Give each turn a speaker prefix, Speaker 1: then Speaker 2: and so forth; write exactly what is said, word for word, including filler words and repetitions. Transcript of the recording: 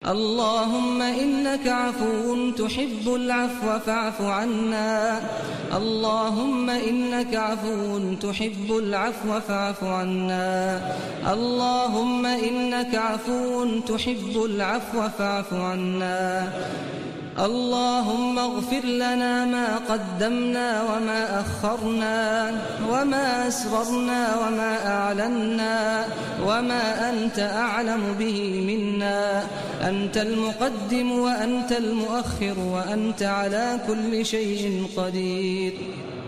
Speaker 1: اللهم إنك عفو تحب العفو فاعف عنا. اللهم إنك عفو تحب العفو فاعف عنا. اللهم إنك عفو تحب العفو فاعف عنا. اللهم اغفر لنا ما قدمنا وما أخرنا وما أسررنا وما أعلنا وما أنت أعلم به منا. أنت المقدم وأنت المؤخر وأنت على كل شيء قدير.